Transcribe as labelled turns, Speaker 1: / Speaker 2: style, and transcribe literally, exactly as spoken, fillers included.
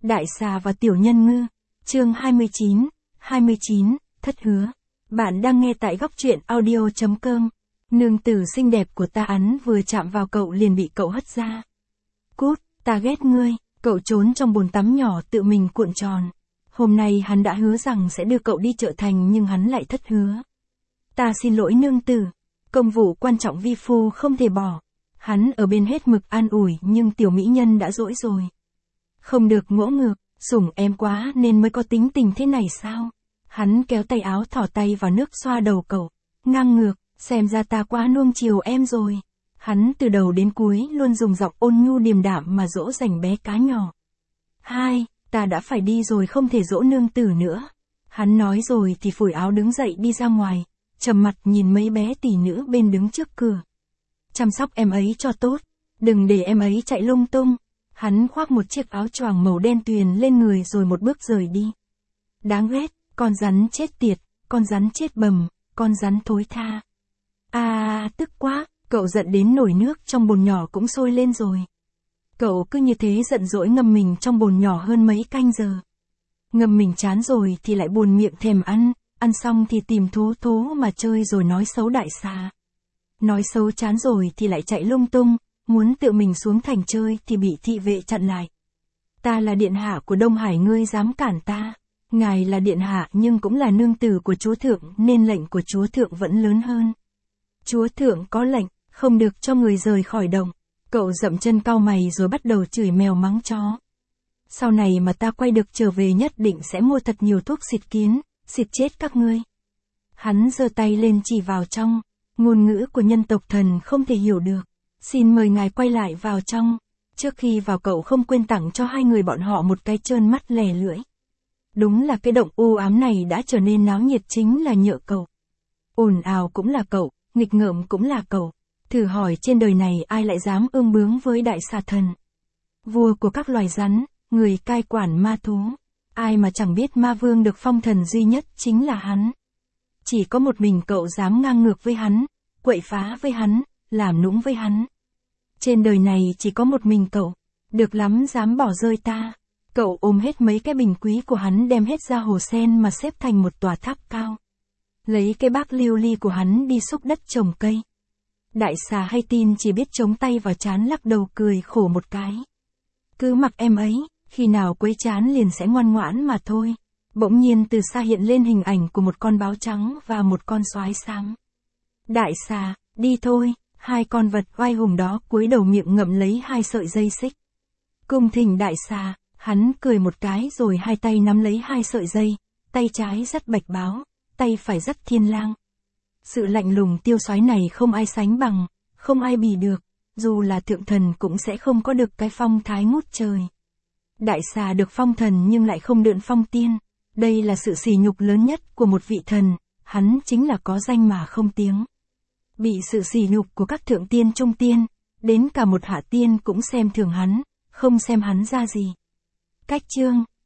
Speaker 1: Đại xà và tiểu nhân ngư. Chương hai mươi chín, hai mươi chín, thất hứa. Bạn đang nghe tại góc truyện audio chấm com. Nương tử xinh đẹp của ta hắn vừa chạm vào cậu liền bị cậu hất ra. Cút, ta ghét ngươi, cậu trốn trong bồn tắm nhỏ tự mình cuộn tròn. Hôm nay hắn đã hứa rằng sẽ đưa cậu đi chợ thành nhưng hắn lại thất hứa. Ta xin lỗi nương tử, công vụ quan trọng vi phu không thể bỏ. Hắn ở bên hết mực an ủi nhưng tiểu mỹ nhân đã dỗi rồi. Không được ngỗ ngược, sủng em quá nên mới có tính tình thế này sao? Hắn kéo tay áo thỏ tay vào nước xoa đầu cậu. Ngang ngược, xem ra ta quá nuông chiều em rồi. Hắn từ đầu đến cuối luôn dùng giọng ôn nhu điềm đạm mà dỗ dành bé cá nhỏ. Hai, ta đã phải đi rồi không thể dỗ nương tử nữa. Hắn nói rồi thì phủi áo đứng dậy đi ra ngoài, trầm mặt nhìn mấy bé tỷ nữ bên đứng trước cửa. Chăm sóc em ấy cho tốt, đừng để em ấy chạy lung tung. Hắn khoác một chiếc áo choàng màu đen tuyền lên người rồi một bước rời đi. Đáng ghét, con rắn chết tiệt, con rắn chết bầm, con rắn thối tha. À, tức quá, cậu giận đến nổi nước trong bồn nhỏ cũng sôi lên rồi. Cậu cứ như thế giận dỗi ngâm mình trong bồn nhỏ hơn mấy canh giờ. Ngâm mình chán rồi thì lại buồn miệng thèm ăn, ăn xong thì tìm thố thố mà chơi rồi nói xấu đại xà. Nói xấu chán rồi thì lại chạy lung tung, muốn tự mình xuống thành chơi thì bị thị vệ chặn lại. Ta là điện hạ của Đông Hải ngươi dám cản ta. Ngài là điện hạ nhưng cũng là nương tử của chúa thượng nên lệnh của chúa thượng vẫn lớn hơn. Chúa thượng có lệnh, không được cho người rời khỏi đồng. Cậu dậm chân cau mày rồi bắt đầu chửi mèo mắng chó. Sau này mà ta quay được trở về nhất định sẽ mua thật nhiều thuốc xịt kiến, xịt chết các ngươi. Hắn giơ tay lên chỉ vào trong, ngôn ngữ của nhân tộc thần không thể hiểu được. Xin mời ngài quay lại vào trong. Trước khi vào cậu không quên tặng cho hai người bọn họ một cái trơn mắt lè lưỡi. Đúng là cái động u ám này đã trở nên náo nhiệt chính là nhờ cậu. Ồn ào cũng là cậu, nghịch ngợm cũng là cậu. Thử hỏi trên đời này ai lại dám ương bướng với đại xà thần. Vua của các loài rắn, người cai quản ma thú. Ai mà chẳng biết ma vương được phong thần duy nhất chính là hắn. Chỉ có một mình cậu dám ngang ngược với hắn, quậy phá với hắn, làm nũng với hắn. Trên đời này chỉ có một mình cậu, được lắm dám bỏ rơi ta. Cậu ôm hết mấy cái bình quý của hắn đem hết ra hồ sen mà xếp thành một tòa tháp cao. Lấy cái bác liêu ly của hắn đi xúc đất trồng cây. Đại xà hay tin chỉ biết chống tay vào trán lắc đầu cười khổ một cái. Cứ mặc em ấy, khi nào quấy chán liền sẽ ngoan ngoãn mà thôi. Bỗng nhiên từ xa hiện lên hình ảnh của một con báo trắng và một con soái xám. Đại xà, đi thôi. Hai con vật oai hùng đó cúi đầu miệng ngậm lấy hai sợi dây xích. Cung thỉnh đại xà, hắn cười một cái rồi hai tay nắm lấy hai sợi dây, tay trái dắt bạch báo, tay phải dắt thiên lang. Sự lạnh lùng tiêu soái này không ai sánh bằng, không ai bì được, dù là thượng thần cũng sẽ không có được cái phong thái ngút trời. Đại xà được phong thần nhưng lại không đượn phong tiên, đây là sự sỉ nhục lớn nhất của một vị thần, hắn chính là có danh mà không tiếng. Bị sự sỉ nhục của các thượng tiên trung tiên, đến cả một hạ tiên cũng xem thường hắn, không xem hắn ra gì. Cách chương